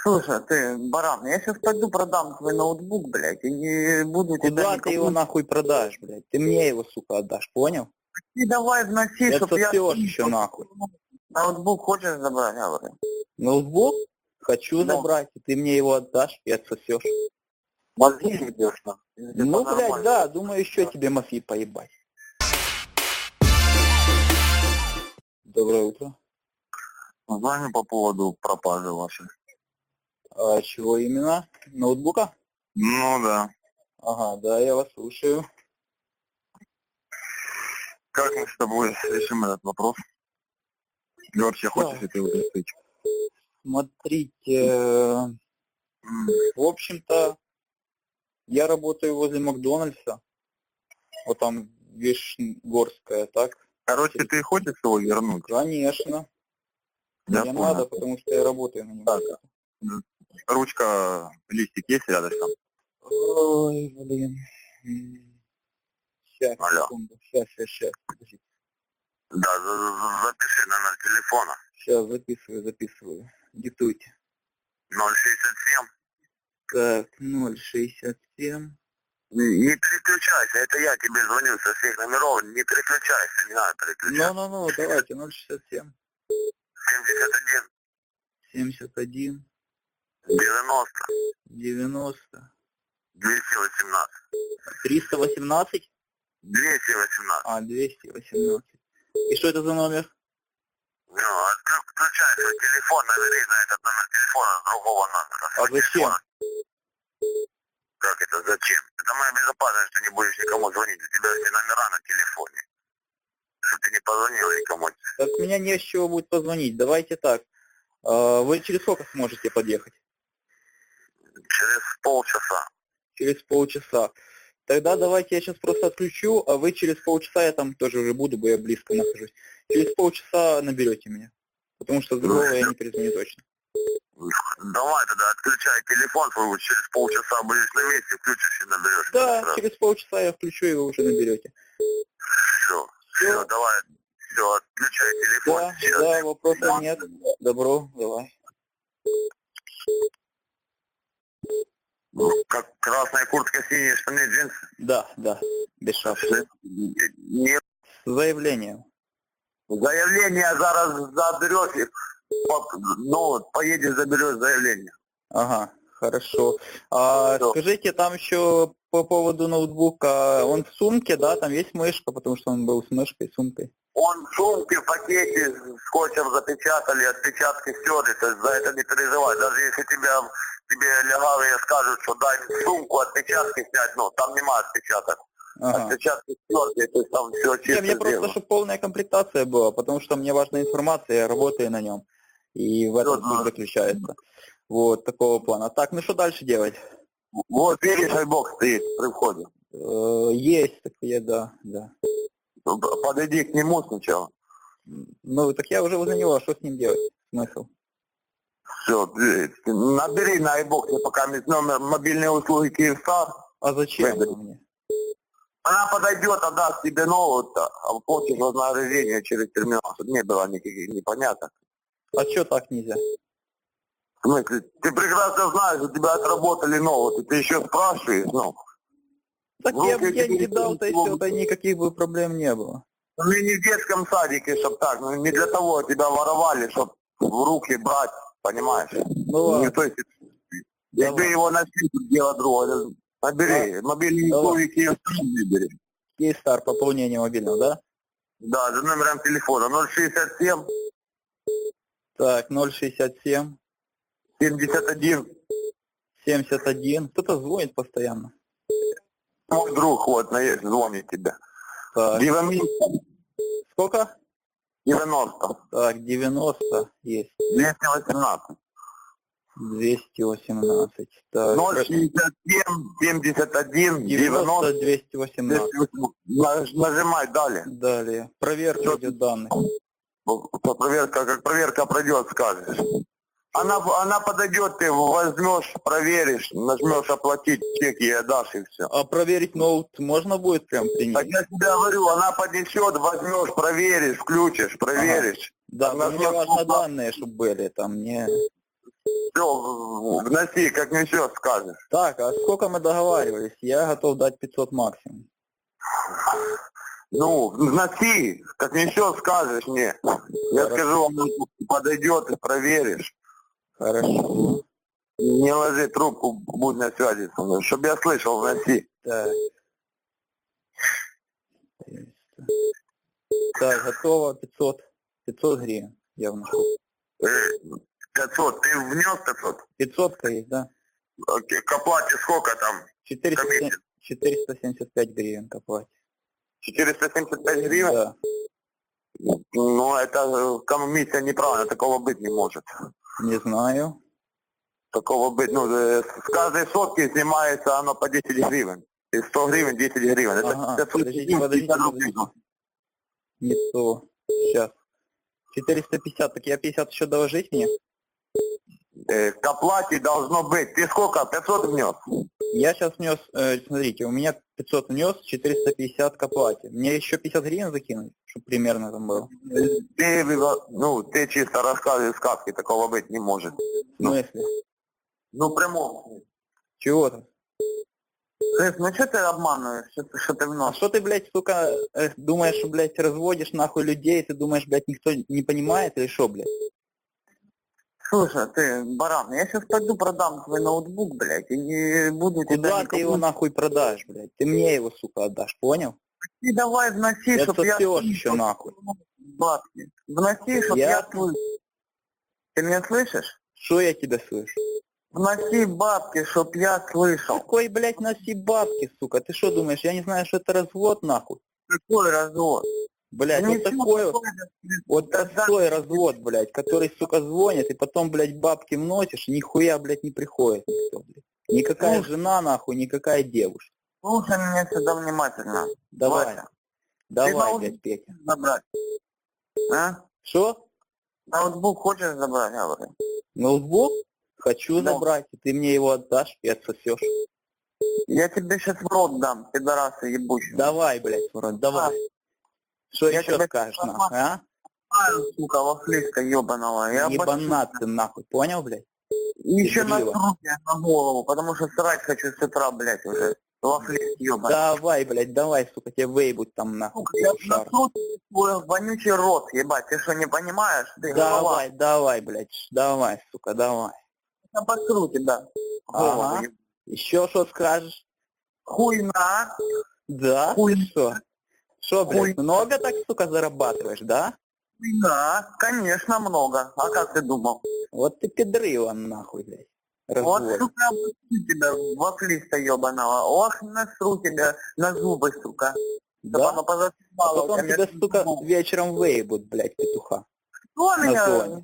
Слушай, ты, баран, я сейчас пойду продам твой ноутбук, блядь, и не буду тебя Куда ты никому... его нахуй продашь, блядь? Ты мне его, сука, отдашь, понял? Ты давай вноси, Я чтоб я... отсосешь еще нахуй. Ноутбук хочешь забрать, говорю? Ноутбук? Хочу Да. забрать, и ты мне его отдашь и отсосешь. Мозги ебешь, нахуй. Ну, блядь, да, думаю, еще тебе мозги поебать. Доброе утро. Звоню по поводу пропажи вашей. А чего именно? Ноутбука? Ну да. Ага, да, я вас слушаю. Как мы с тобой решим этот вопрос? Или вообще хочешь ли ты его решить? Смотрите, в общем-то, я работаю возле Макдональдса. Вот там Вишнегорская, так? Короче, ты хочешь его вернуть? Конечно. Я Мне понял. надо, потому что я работаю на нем. Так. Ручка, листик есть рядышком? Ой, блин. Сейчас, Алло. секунду. Сейчас. Подождите. Да, запиши номер телефона. Сейчас записываю. Диктуйте. 067. Так, 067. Не переключайся, это я тебе звоню со всех номеров, не переключайся, не надо переключаться. Ну, давайте, 067. 71. 71. 90. 90. 218. 318? 218. А, 218. И что это за номер? Ну, включай свой телефон, набери на этот номер телефона с другого номера. А зачем? Как это зачем? Это моя безопасность, что не будешь никому звонить. У тебя все номера на телефоне. Что ты не позвонил никому. Так меня не с чего будет позвонить. Давайте так. Вы через сколько сможете подъехать? Через полчаса. Через полчаса. Тогда давайте я сейчас просто отключу, а вы через полчаса, я там тоже уже буду, бо я близко нахожусь. Через полчаса наберете меня. Потому что с другого я не перезвоню точно. Давай тогда отключай телефон свой, через полчаса будешь на месте, включишь и наберешь. Да, через полчаса я включу, и вы уже наберете. Все, давай. Все, отключай телефон. Да, Сейчас. да, вопросов нет. Добро, давай. Как красная куртка, синие штаны, джинсы? Да, без шапки. Нет. Заявление. Заявление зараз заберешь, и, поедешь, заберешь заявление. Ага, хорошо. А Всё. скажите, там еще по поводу ноутбука, он в сумке, да, там есть мышка, потому что он был с мышкой, сумкой. Он в сумке, в пакете, скотчем запечатали, отпечатки стерли, то есть за это не переживай. Даже если тебе легавые скажут, что дай сумку, отпечатки снять, там нема отпечаток. Ага. Отпечатки стерли, то есть там все чисто. Мне просто, чтобы полная комплектация была, потому что мне важна информация, я работаю на нем. И в этом суть заключается. Вот, такого плана. Так, ну что дальше делать? Вот видишь, айбокс стоит при входе. Есть такие, да. Подойди к нему сначала. Ну, так я уже возле него, а что с ним делать? Смысл? Все, набери на айбоксе пока номер мобильной услуги Киевстар. А зачем она мне? Она подойдет, отдаст тебе ноут, а получишь вознаграждение через терминал, чтобы не было никаких непоняток. А что так нельзя? В смысле, ты прекрасно знаешь, у тебя отработали ноут, и ты еще спрашиваешь, Так я бы деньги дал-то и все, да никаких бы проблем не было. Ну не в детском садике, чтоб так, не для того тебя воровали, чтоб в руки брать, понимаешь? Ну ладно. Если его носить, дело другое. Набери, мобильные услуги Киевстар выбери. Киевстар, пополнение мобильного, да? Да, за номером телефона 067. Так, 067. 71. 71. Кто-то звонит постоянно. Мой друг, звонит тебе. Так. 90. Сколько? 90. Так, 90 есть. 218. 218. Так. 067, 71, 90, 218. Нажимай далее. Далее. Проверка идет данных. Как проверка пройдет, скажешь. Она подойдет, ты возьмешь, проверишь, нажмешь оплатить, чек ей отдашь и все. А проверить ноут можно будет прям при ней? Так я тебе говорю, она поднесет, возьмешь, проверишь, включишь, проверишь. Да, но мне важно данные, чтобы были там, не... Все, вноси, как ничего скажешь. Так, а сколько мы договаривались? Я готов дать 500 максимум. Ну, вноси, как ничего скажешь мне. Я Хорошо. скажу, он подойдет и проверишь. Хорошо. Не ложи трубку, будь на связи со мной, чтобы я слышал, вноси. Так. Так, готово 500. 500 гривен. Я вношу. 500, ты внес 500? 500 есть, да? Окей, к оплате сколько там? 475 гривен к оплате. 475 гривен? Да. Ну, это комиссия неправильно, такого быть не может. Не знаю. Такого быть, ну, с каждой сотки снимается оно по 10 гривен. И 100 гривен, 10 гривен. Это Ага, 500 подождите. рублей. Не то. Сейчас. 450, так я 50 еще доложить мне? К оплате должно быть. Ты сколько? 500 внес? Я сейчас внес, смотрите, у меня 500 внес, 450 к оплате. Мне еще 50 гривен закинуть, чтобы примерно там было? Ты чисто рассказываешь сказки, такого быть не может. В смысле? Ну, прямо. Чего там? Ну, что ты обманываешь? Что ты А вносишь? что ты, блядь, сука, думаешь, что, блядь, разводишь нахуй людей, ты думаешь, блядь, никто не понимает или что, блядь? Слушай, ты, баран, я сейчас пойду продам твой ноутбук, блядь, и буду тебя... Куда ты его нахуй продашь, блядь? Ты мне его, сука, отдашь, понял? Ты давай вноси, Я чтоб я... отсосешь еще нахуй. Бабки. Вноси, чтоб я слышал. Ты меня слышишь? Что я тебя слышу? Вноси бабки, чтоб я слышал. Какой, блядь, носи бабки, сука? Ты что думаешь, я не знаю, что это развод, нахуй? Какой развод? Блядь, Да вот ничего такой такого. вот Да, простой развод, блядь, который, сука, звонит, и потом, блядь, бабки вносишь, нихуя, блядь, не приходит никто, блядь. Никакая жена, нахуй, никакая девушка. Слушай меня сюда внимательно. Давай, Вася, давай, ноутбук блядь, Петя. забрать. А? Что? Ноутбук хочешь забрать, я говорю? Ноутбук? Хочу Да. забрать, и ты мне его отдашь и отсосешь. Я тебе сейчас в рот дам, пидорасы ебучие. Давай, блядь, урод, давай. Что Я еще тебе скажешь, нахуй, а? Сука, вафлиска ебаного. Я Ебанат ты, нахуй, понял, блядь? еще на дебила. руки на голову, потому что срать хочу с утра, блядь, уже. Вафлист ебаный. Давай, блядь, давай, сука, тебе выебут там, нахуй. Сука, я шар. насру твой вонючий рот, ебать. Ты что, не понимаешь? Ты голова. Давай, давай, блядь, давай, сука, давай. Я посру тебя. Голову, Ага. ебать. Еще что скажешь? Хуйна. Да? Хуй. Ты что? Что, блядь, Хуй. много так, сука, зарабатываешь, да? Да, конечно, много. А как ты думал? Вот ты педрила, нахуй, блядь. Вот, Развод. сука, обучу тебя, вафлиста ебаного. Ох, насру тебя на зубы, сука. Да? Оно А позасывало у потом тебя тебя, между сука, зубов. вечером выебут, блядь, петуха. Кто на меня? зоне.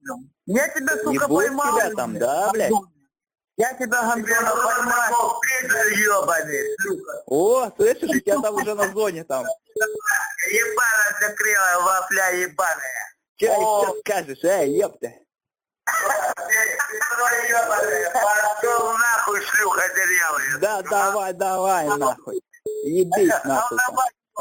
Я тебя, сука, Ебут поймал. тебя там, да, блядь? Я тебя, Гандона, поймал. Ебаный, сука. О, слышишь, у тебя там уже на зоне там. Ебаная закрыла, вафля ебаная. Че О. сейчас скажешь, ёпта? Пошел нахуй, шлюха дырявая. Да, давай, давай, нахуй. Ебись, нахуй. там.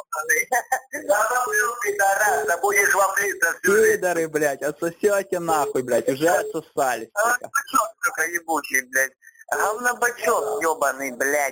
Да будешь вафлиться всю жизнь. Пидоры, блядь, отсосете нахуй, блядь, уже отсосались, сука. Говнобачок, сука, ебучий, блядь. Говнобачок, ебаный, блядь.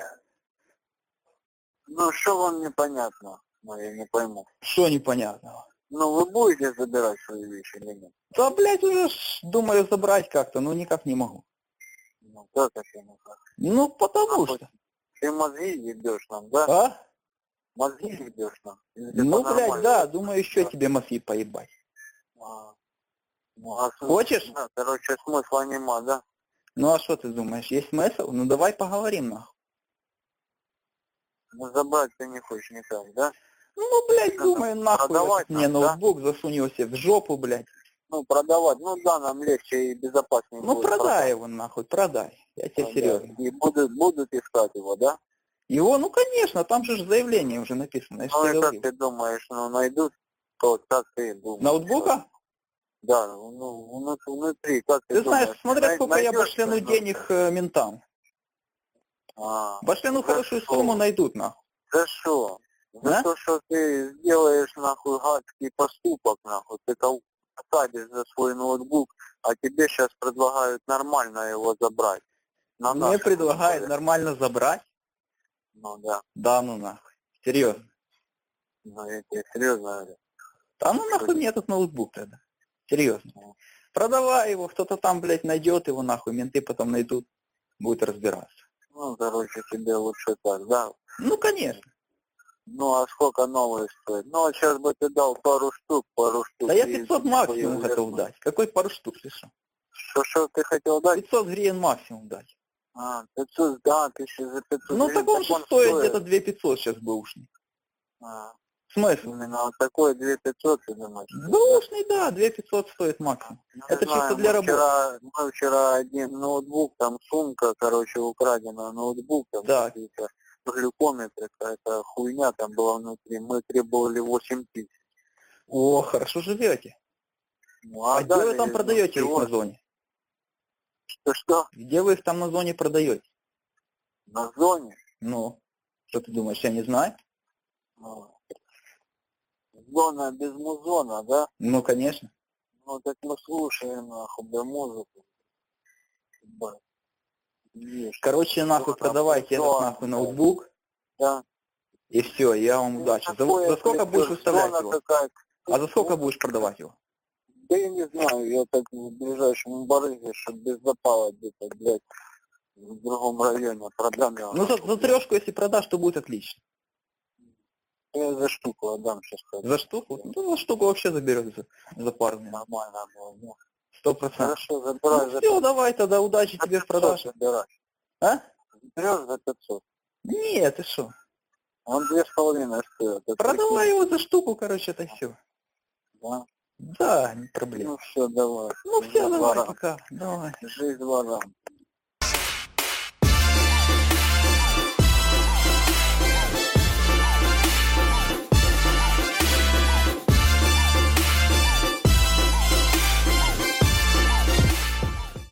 Ну, что вам непонятно? Ну, я не пойму. Что непонятного? Ну, вы будете забирать свои вещи или нет? Да, блядь, уже думаю забрать как-то, но никак не могу. Ну, как это никак? Ну, потому что. Ты мозги ебешь нам, да? А? Мозги ебешь нам? Или ты Ну, по-нормальному? блядь, да, думаю, еще тебе мозги поебать. Ну, а Хочешь? Да, короче, смысла нема, да? Ну, а что ты думаешь, есть смысл? Ну, давай поговорим, нахуй. Ну, забрать ты не хочешь никак, да? Ну, блядь, думаю, нахуй продавать этот мне нам, да? ноутбук, засунь его себе в жопу, блядь. Ну, продавать, ну да, нам легче и безопаснее Ну, будет продай продать. его, нахуй, продай. Я тебе Да. серьезно. И будут искать его, да? Его, ну, конечно, там же заявление уже написано. Я ж Ну, тебе и как говорил. ты думаешь, ну, найдут, то как ты думаешь? Ноутбука? Да, ну, внутри, как ты Ты думаешь? знаешь, смотря сколько я найдешь башляну что-нибудь? денег ментам. А, Башляну за хорошую что? сумму найдут, нахуй. За что? За Да? то, что ты сделаешь, нахуй, гадский поступок, нахуй. Ты посадишь за свой ноутбук, а тебе сейчас предлагают нормально его забрать. На Мне наших предлагают условиях. нормально забрать? Ну да, Да ну нахуй. Серьезно. ну я тебе серьезно говорю. Да ну нахуй мне этот ноутбук тогда. Серьезно. Продавай его, кто-то там, блядь, найдет его нахуй, менты потом найдут, будут разбираться. Ну, короче, тебе лучше так, да? Ну, конечно. Ну, а сколько новые стоит? Ну, вот сейчас бы ты дал пару штук. Да я и 500 максимум появилось. хотел дать. Какой пару штук, ты что? Что ты хотел дать? 500 гривен максимум дать. А, 500, да, ты еще за 500 Ну, так он же стоит где-то 2500 сейчас бэушный. А, Смысл? именно вот такой 2500, ты думаешь? Бэушный, да, 2500 стоит максимум. Ну, Это не чисто знаю, для работы. мы вчера один ноутбук, там сумка, короче, украдена, ноутбук, там Так. какие-то глюкометры, какая-то хуйня там была внутри, мы требовали 8000. О, хорошо живете. Ну, А где вы дали, там ну, продаете их всего- на зоне? Что? Где вы их там на зоне продаете? На зоне? Ну, что ты думаешь, я не знаю? Ну, зона без музона, да? Ну, конечно. Ну, так мы слушаем, нахуй, да, музыку. Ебать. Есть. Короче, нахуй Зона, продавайте этот музон, нахуй ноутбук, Да. и все, я вам Ну, удачи. такое, За сколько будешь блядь, выставлять зона его? какая-то. А за сколько Ну, будешь продавать его? Да я не знаю, я так в ближайшем барыге, чтобы без запала где-то, блядь, в другом районе продам его. Ну, за трешку, если продашь, то будет отлично. Я за штуку отдам сейчас. За штуку? Ну, за штуку вообще заберет за пару минут. Нормально было, да. 100%. Хорошо, забирай Ну, за все, давай тогда, удачи тебе в 500 продаже. забирай. А? Берешь за 500. Нет, ты что? Он 2,5 стоит. Это Продавай его за штуку, короче, это все. Да? Да, не проблема. Ну все, давай. Ну все, Жизнь давай, ворам. пока. Давай. Жизнь ворам.